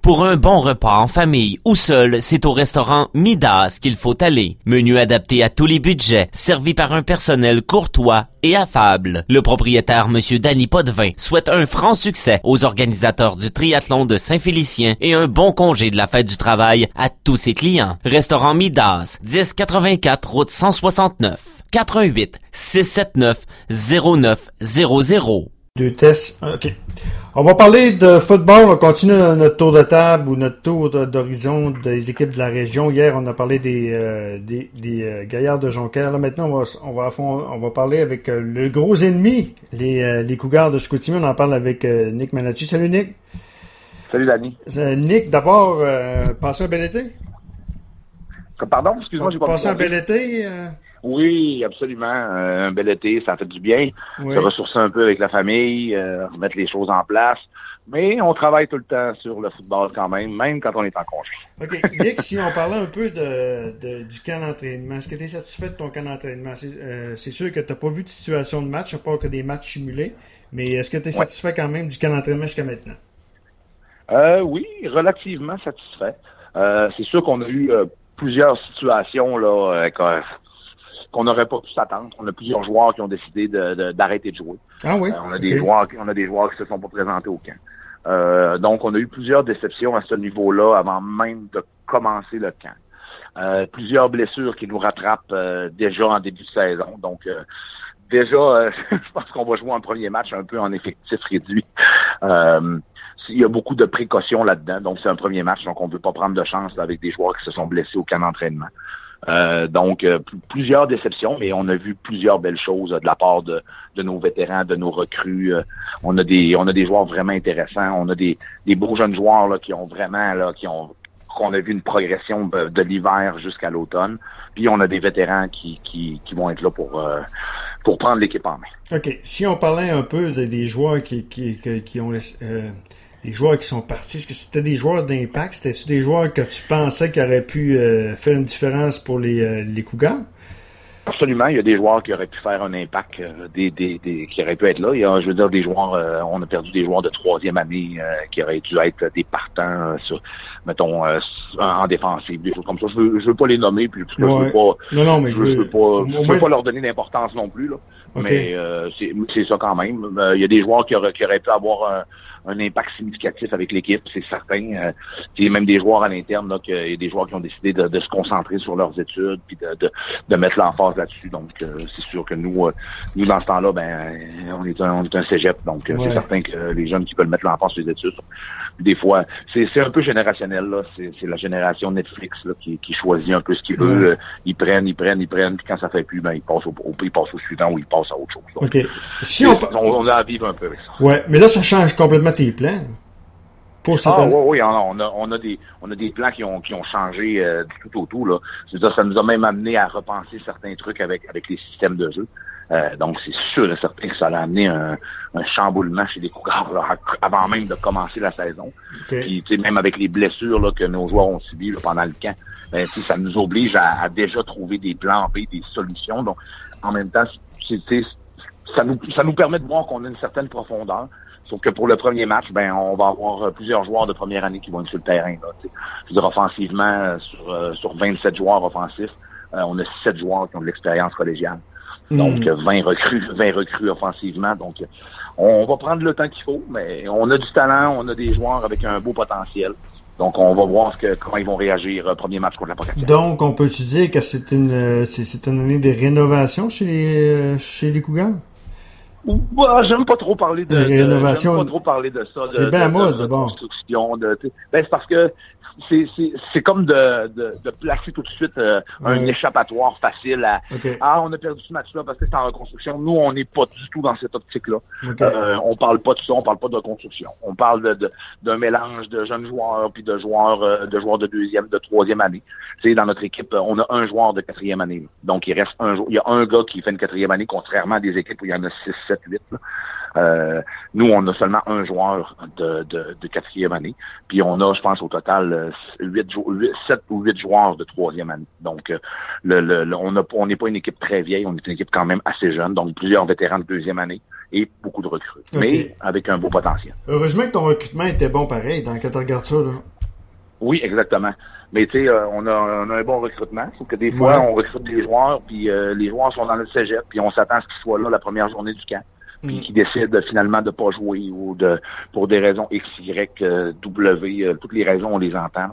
Pour un bon repas en famille ou seul, c'est au restaurant Midas qu'il faut aller. Menu adapté à tous les budgets, servi par un personnel courtois et affable. Le propriétaire, M. Danny Potvin, souhaite un franc succès aux organisateurs du triathlon de Saint-Félicien et un bon congé de la fête du travail à tous ses clients. Restaurant Midas, 1084 route 169, 418 679 0900. Deux tests. OK. On va parler de football. On continue notre tour de table ou notre tour d'horizon des équipes de la région. Hier, on a parlé des Gaillards de Jonquière. Là, maintenant, on va parler avec le gros ennemi, les Cougars de Chicoutimi. On en parle avec Nick Manacci. Salut, Nick. Salut, Danny. Nick, d'abord, passez un bel été. Pardon, excuse-moi, j'ai pas passé un bel été. Oui, absolument. Un bel été, ça fait du bien. Oui. Se ressourcer un peu avec la famille, remettre les choses en place. Mais on travaille tout le temps sur le football quand même quand on est en congé. OK. Nick, si on parlait un peu du camp d'entraînement, est-ce que tu es satisfait de ton camp d'entraînement? C'est sûr que tu n'as pas vu de situation de match, à part que des matchs simulés, mais est-ce que tu es satisfait quand même du camp d'entraînement jusqu'à maintenant? Oui, relativement satisfait. C'est sûr qu'on a eu plusieurs situations là qu'on n'aurait pas pu s'attendre. On a plusieurs joueurs qui ont décidé d'arrêter de jouer. Ah oui? On a des joueurs qui se sont pas présentés au camp. Donc, on a eu plusieurs déceptions à ce niveau-là avant même de commencer le camp. Plusieurs blessures qui nous rattrapent déjà en début de saison. Donc, déjà, je pense qu'on va jouer un premier match un peu en effectif réduit. Il y a beaucoup de précautions là-dedans. Donc, c'est un premier match. Donc, on ne veut pas prendre de chance là, avec des joueurs qui se sont blessés au camp d'entraînement. Donc, plusieurs déceptions, mais on a vu plusieurs belles choses de la part de nos vétérans, de nos recrues. On a des joueurs vraiment intéressants. On a des beaux jeunes joueurs là, qui ont vraiment qu'on a vu une progression de l'hiver jusqu'à l'automne. Puis on a des vétérans qui vont être là pour prendre l'équipe en main. OK. Si on parlait un peu des joueurs qui ont les joueurs qui sont partis, est-ce que c'était des joueurs d'impact? C'était-tu des joueurs que tu pensais qui auraient pu faire une différence pour les Cougars? Absolument, il y a des joueurs qui auraient pu faire un impact, qui auraient pu être là. Il y a, je veux dire, des joueurs, on a perdu des joueurs de troisième année qui auraient dû être des partants mettons, en défensive, des choses comme ça. Je veux pas les nommer, puis je veux pas, je veux pas leur donner d'importance non plus là. Okay. Mais c'est ça quand même. Il y a des joueurs qui auraient pu avoir un impact significatif avec l'équipe, c'est certain. Il y a même des joueurs à l'interne, là, il y a des joueurs qui ont décidé de se concentrer sur leurs études puis de mettre l'emphase là-dessus. Donc, c'est sûr que nous dans ce temps-là, on est un cégep. Donc, c'est certain que les jeunes qui veulent mettre l'emphase sur les études, des fois, c'est un peu générationnel, là. C'est la génération Netflix, là, qui choisit un peu ce qu'il veut. Ils prennent, puis quand ça fait plus, ils passent au suivant ou ils passent à autre chose. Donc, OK. Si on a à vivre un peu avec ça. Ouais, mais là, ça change complètement tes plans. Pour cette année. Oui, on a des plans qui ont changé du tout au tout, là. C'est-à-dire, ça nous a même amené à repenser certains trucs avec les systèmes de jeu. Donc, c'est sûr et certain que ça a amené un chamboulement chez les Cougars là, avant même de commencer la saison. Okay. Puis, tu sais, même avec les blessures là, que nos joueurs ont subies là, pendant le camp, ça nous oblige à déjà trouver des plans B, des solutions. Donc, en même temps, ça nous permet de voir qu'on a une certaine profondeur. Sauf que pour le premier match, on va avoir plusieurs joueurs de première année qui vont être sur le terrain. Là, je veux dire, offensivement, sur 27 joueurs offensifs, on a 7 joueurs qui ont de l'expérience collégiale. Donc, 20 recrues offensivement. Donc, on va prendre le temps qu'il faut, mais on a du talent, on a des joueurs avec un beau potentiel. Donc, on va voir comment ils vont réagir premier match contre la Pocatière. Donc, on peut-tu dire que c'est une année de rénovation chez les Cougars? J'aime pas trop parler de rénovation. J'aime pas trop parler de ça. C'est bien mode, de construction. C'est parce que c'est comme de placer tout de suite un échappatoire facile à on a perdu ce match-là parce que c'est en reconstruction. Nous, on n'est pas du tout dans cette optique-là. On parle pas de ça, on parle pas de reconstruction. On parle d'un mélange de jeunes joueurs puis de joueurs de deuxième, de troisième année. Tu sais, dans notre équipe, on a un joueur de quatrième année. Donc il reste il y a un gars qui fait une quatrième année, contrairement à des équipes où il y en a 6, 7, 8. Là. Nous, on a seulement un joueur de quatrième année. Puis on a, je pense, au total 7 ou 8 joueurs de troisième année. Donc, on n'est pas une équipe très vieille, on est une équipe quand même assez jeune. Donc, plusieurs vétérans de deuxième année et beaucoup de recrues. Mais avec un beau potentiel. Heureusement que ton recrutement était bon pareil, quand tu regardes ça, là. Oui, exactement. Mais tu sais, on a un bon recrutement. Sauf que des fois, on recrute des joueurs, puis les joueurs sont dans le cégep, puis on s'attend à ce qu'ils soient là la première journée du camp. Puis qui décident finalement de pas jouer ou pour des raisons X, Y, W, toutes les raisons, on les entend.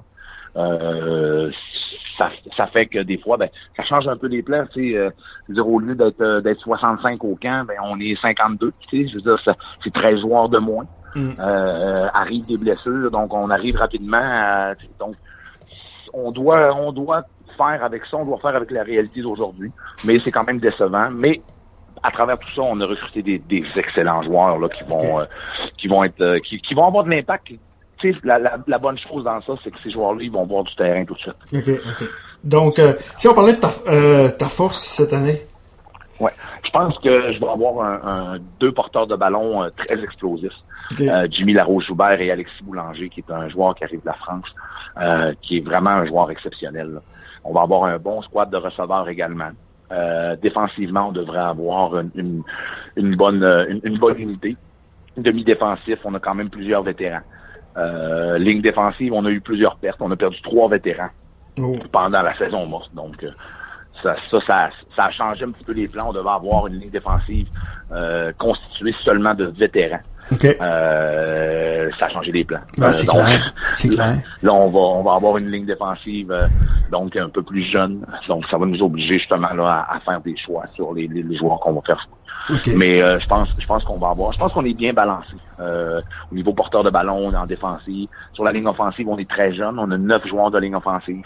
Ça fait que des fois, ça change un peu les plans, tu sais. Je veux dire, au lieu d'être 65 au camp, on est 52, tu sais. Je veux dire, c'est 13 joueurs de moins. Arrivent des blessures, donc on arrive rapidement donc on doit faire avec ça, on doit faire avec la réalité d'aujourd'hui, mais c'est quand même décevant. Mais à travers tout ça, on a recruté des excellents joueurs là qui vont avoir de l'impact. Tu sais, la bonne chose dans ça, c'est que ces joueurs-là, ils vont voir du terrain tout de suite. OK. Donc, si on parlait de ta force cette année. Ouais. Je pense que je vais avoir deux porteurs de ballon très explosifs. Okay. Jimmy Laroche-Joubert et Alexis Boulanger, qui est un joueur qui arrive de la France, qui est vraiment un joueur exceptionnel, là. On va avoir un bon squad de receveurs également. Défensivement, on devrait avoir une bonne unité. Demi-défensif, on a quand même plusieurs vétérans. Ligne défensive, on a eu plusieurs pertes. On a perdu 3 vétérans pendant la saison morte. Donc, ça a changé un petit peu les plans. On devait avoir une ligne défensive constituée seulement de vétérans. Okay. Ça a changé les plans. C'est clair. C'est clair. Là, on va avoir une ligne défensive donc un peu plus jeune. Donc, ça va nous obliger justement là à faire des choix sur les joueurs qu'on va faire jouer. Okay. Mais je pense qu'on va avoir. Je pense qu'on est bien balancé. Au niveau porteur de ballon, en défensive. Sur la ligne offensive, on est très jeune. On a 9 joueurs de ligne offensive.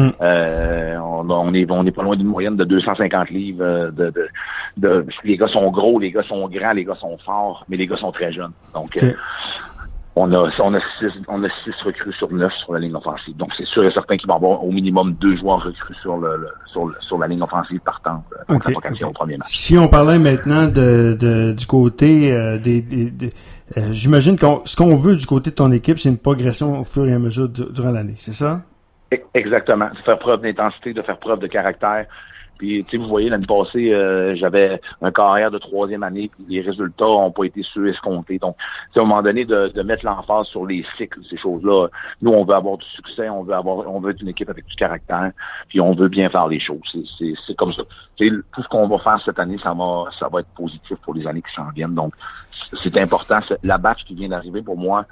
On est pas loin d'une moyenne de 250 livres les gars sont gros, les gars sont grands, les gars sont forts, mais les gars sont très jeunes. Donc on a 6 recrues sur 9 sur la ligne offensive. Donc c'est sûr et certain qu'il va y avoir au minimum 2 joueurs recrues sur la ligne offensive partante au premier match. Si on parlait maintenant du côté j'imagine que ce qu'on veut du côté de ton équipe, c'est une progression au fur et à mesure durant l'année, c'est ça? Exactement. De faire preuve d'intensité, de faire preuve de caractère. Puis, tu sais, vous voyez, l'année passée, j'avais un carrière de 3e année, puis les résultats ont pas été escomptés. Donc, à un moment donné, de mettre l'emphase sur les cycles, ces choses-là. Nous, on veut avoir du succès, on veut être une équipe avec du caractère, puis on veut bien faire les choses. C'est comme ça. Tu sais, tout ce qu'on va faire cette année, ça va être positif pour les années qui s'en viennent. Donc, c'est important. La batch qui vient d'arriver, pour moi,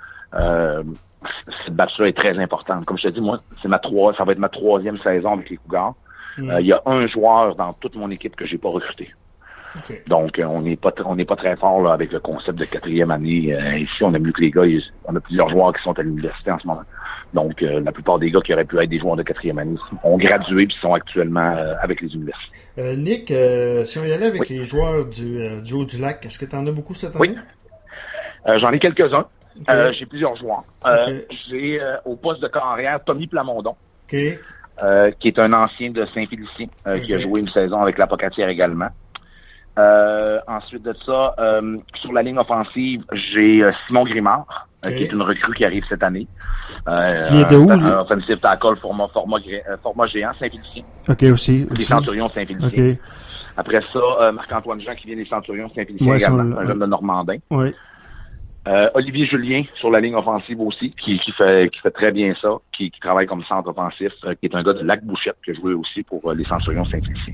cette batch-là est très importante. Comme je te dis, moi, ça va être ma 3e saison avec les Cougars. Il y a un joueur dans toute mon équipe que j'ai pas recruté. Okay. Donc, on n'est pas très fort là, avec le concept de 4e année. Ici, on a mieux que les gars. On a plusieurs joueurs qui sont à l'université en ce moment. Donc, la plupart des gars qui auraient pu être des joueurs de 4e année ont gradué et sont actuellement avec les universités. Nick, si on y allait avec les joueurs du Haut-du-Lac, est-ce que tu en as beaucoup cette année? Oui. J'en ai quelques-uns. Okay. J'ai plusieurs joueurs. J'ai au poste de carrière Tommy Plamondon. Okay. Qui est un ancien de Saint-Félicien, qui a joué une saison avec la Pocatière également. Ensuite de ça, sur la ligne offensive, j'ai Simon Grimard, qui est une recrue qui arrive cette année. Qui est de où? Un offensive tackle format géant, Saint-Félicien. OK, aussi. Les Centurions Saint-Félicien. Okay. Après ça, Marc-Antoine Jean qui vient des Centurions Saint-Félicien également, un jeune de Normandin. Oui. Olivier Julien sur la ligne offensive aussi, qui fait très bien ça, qui travaille comme centre offensif, qui est un gars de Lac-Bouchette, qui a joué aussi pour les Centurions Saint-Félicien.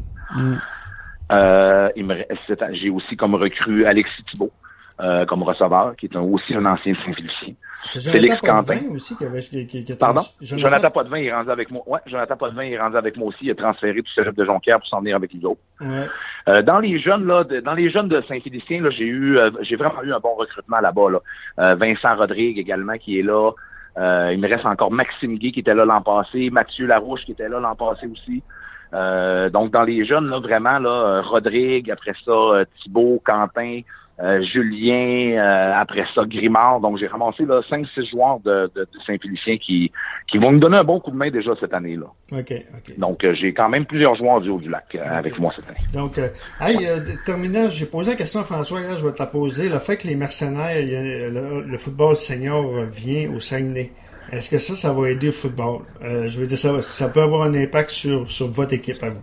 J'ai aussi comme recrue Alexis Thibault, comme receveur, qui est aussi un ancien de Saint-Félicien. Félix Quentin. Aussi, Pardon? Jonathan Potvin est rendu avec moi. Ouais, Jonathan Potvin est rendu avec moi aussi. Il a transféré du cégep de Jonquière pour s'en venir avec les autres. Ouais. Dans les jeunes de Saint-Félicien, là, j'ai vraiment eu un bon recrutement là-bas, là. Vincent Rodrigue également qui est là. Il me reste encore Maxime Guy qui était là l'an passé, Mathieu Larouche qui était là l'an passé aussi. Donc dans les jeunes, là, vraiment, là, Rodrigue, après ça, Thibault, Quentin, Julien, après ça, Grimard. Donc, j'ai ramassé là 5-6 joueurs de Saint-Félicien qui vont nous donner un bon coup de main déjà cette année-là. OK. Donc, j'ai quand même plusieurs joueurs du Haut-du-Lac avec moi cette année. Donc, terminant, j'ai posé la question à François, hier, je vais te la poser. Le fait que les mercenaires, le football senior vient au Saguenay, est-ce que ça va aider le football? Je veux dire, ça peut avoir un impact sur votre équipe à vous?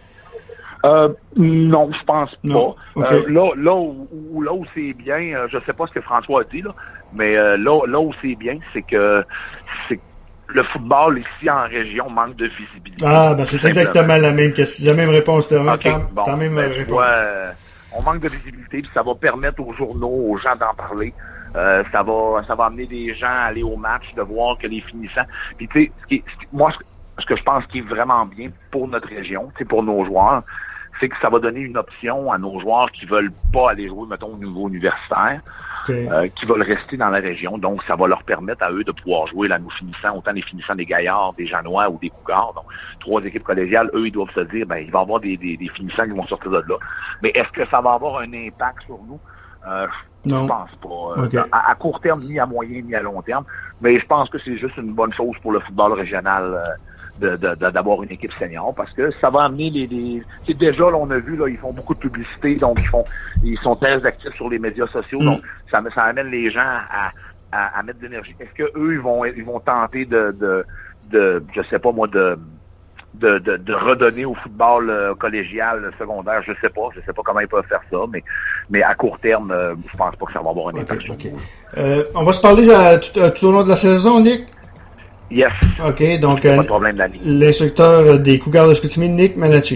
Non, je pense pas. Okay. Là où c'est bien, je sais pas ce que François a dit là, mais là où c'est bien, c'est que le football ici en région manque de visibilité. Ah, ben c'est exactement la même question, la même réponse. Okay, t'as même réponse. Vois, on manque de visibilité, puis ça va permettre aux journaux, aux gens d'en parler. Ça va amener des gens à aller au match, de voir que les finissants. Puis tu sais, moi, ce que je pense qui est vraiment bien pour notre région, tu sais, pour nos joueurs, c'est que ça va donner une option à nos joueurs qui veulent pas aller jouer, mettons, au niveau universitaire, qui veulent rester dans la région. Donc, ça va leur permettre à eux de pouvoir jouer là, nos finissants, autant les finissants des Gaillards, des Janois ou des Cougars. Donc, 3 équipes collégiales, eux, ils doivent se dire, ben, il va y avoir des finissants qui vont sortir de là. Mais est-ce que ça va avoir un impact sur nous? Non. Je pense pas. Okay. À court terme, ni à moyen, ni à long terme. Mais je pense que c'est juste une bonne chose pour le football régional d'avoir une équipe senior, parce que ça va amener c'est déjà, là, on a vu, là, ils font beaucoup de publicité, donc ils sont très actifs sur les médias sociaux, donc ça amène les gens à mettre de l'énergie. Est-ce que eux, ils vont tenter de je sais pas moi, de redonner au football collégial, secondaire, je sais pas comment ils peuvent faire ça, mais à court terme, je pense pas que ça va avoir un impact sur nous. On va se parler tout au long de la saison, Nick? Yes. OK, donc pas de problème, Danny. L'instructeur des Cougars de Chicoutimi, Nick Manacci.